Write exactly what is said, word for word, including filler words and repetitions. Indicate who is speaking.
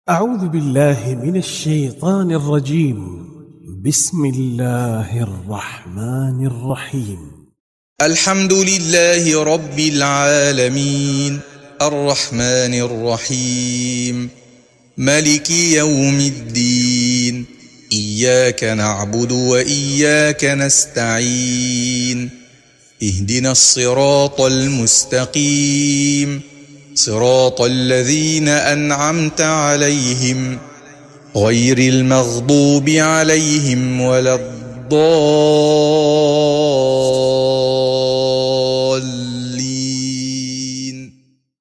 Speaker 1: أعوذ بالله من الشيطان الرجيم. بسم الله الرحمن الرحيم.
Speaker 2: الحمد لله رب العالمين، الرحمن الرحيم، مالك يوم الدين. إياك نعبد وإياك نستعين. اهدنا الصراط المستقيم، صراط الذين أنعمت عليهم غير المغضوب عليهم ولا الضالين.